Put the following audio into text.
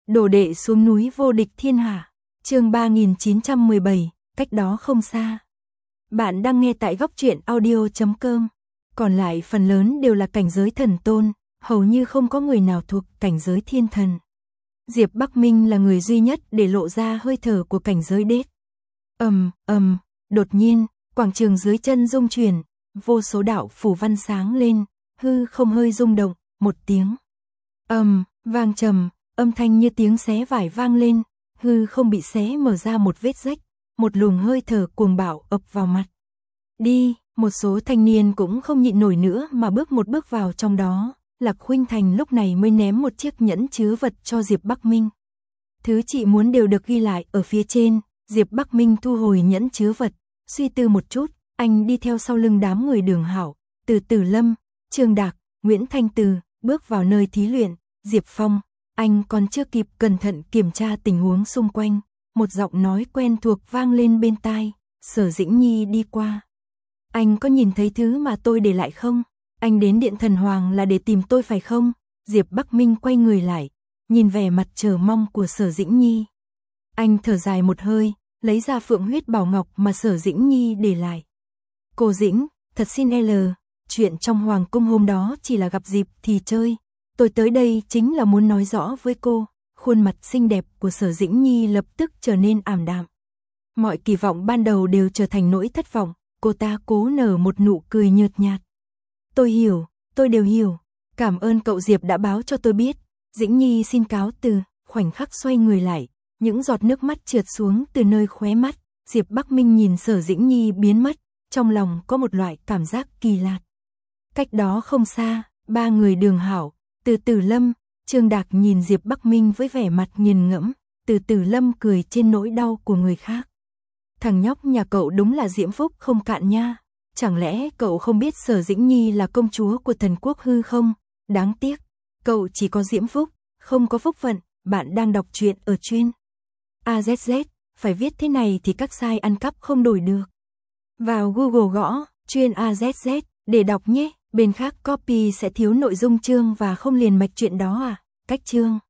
Đồ đệ xuống núi vô địch thiên hạ. Chương 3917, cách đó không xa. Bạn đang nghe tại góc truyện audio.com. Còn lại phần lớn đều là cảnh giới thần tôn, hầu như không có người nào thuộc cảnh giới thiên thần. Diệp Bắc Minh là người duy nhất để lộ ra hơi thở của cảnh giới đết. Đột nhiên, quảng trường dưới chân rung chuyển, vô số đạo phù văn sáng lên, hư không hơi rung động, một tiếng vang trầm, âm thanh như tiếng xé vải vang lên, hư không bị xé mở ra một vết rách, một luồng hơi thở cuồng bạo ập vào mặt. Đi, một số thanh niên cũng không nhịn nổi nữa mà bước một bước vào trong đó. Lạc Khuynh Thành lúc này mới ném một chiếc nhẫn chứa vật cho Diệp Bắc Minh. Thứ chị muốn đều được ghi lại ở phía trên. Diệp Bắc Minh thu hồi nhẫn chứa vật, suy tư một chút, anh đi theo sau lưng đám người Đường Hảo, Từ Tử Lâm, Trương Đạc, Nguyễn Thanh Từ, bước vào nơi thí luyện. Diệp Phong, anh còn chưa kịp cẩn thận kiểm tra tình huống xung quanh, một giọng nói quen thuộc vang lên bên tai. Sở Dĩnh Nhi đi qua. Anh có nhìn thấy thứ mà tôi để lại không? Anh đến Điện Thần Hoàng là để tìm tôi phải không? Diệp Bắc Minh quay người lại, nhìn vẻ mặt chờ mong của Sở Dĩnh Nhi. Anh thở dài một hơi, lấy ra phượng huyết bảo ngọc mà Sở Dĩnh Nhi để lại. Cô Dĩnh, thật xin chuyện trong Hoàng cung hôm đó chỉ là gặp dịp thì chơi. Tôi tới đây chính là muốn nói rõ với cô. Khuôn mặt xinh đẹp của Sở Dĩnh Nhi lập tức trở nên ảm đạm. Mọi kỳ vọng ban đầu đều trở thành nỗi thất vọng, cô ta cố nở một nụ cười nhợt nhạt. Tôi hiểu, tôi đều hiểu. Cảm ơn cậu Diệp đã báo cho tôi biết. Dĩnh Nhi xin cáo từ. Khoảnh khắc xoay người lại, những giọt nước mắt trượt xuống từ nơi khóe mắt. Diệp Bắc Minh nhìn Sở Dĩnh Nhi biến mất, trong lòng có một loại cảm giác kỳ lạ. Cách đó không xa, ba người Đường Hảo, Từ Tử Lâm, Trương Đạc nhìn Diệp Bắc Minh với vẻ mặt nghiền ngẫm. Từ Tử Lâm cười trên nỗi đau của người khác. Thằng nhóc nhà cậu đúng là diễm phúc không cạn nha. Chẳng lẽ cậu không biết Sở Dĩnh Nhi là công chúa của thần quốc hư không? Đáng tiếc, cậu chỉ có diễm phúc, không có phúc phận. Bạn đang đọc truyện ở chuyên AZZ, phải viết thế này thì các site ăn cắp không đổi được. Vào Google gõ chuyên AZZ để đọc nhé. Bên khác copy sẽ thiếu nội dung chương và không liền mạch chuyện đó à? Cách chương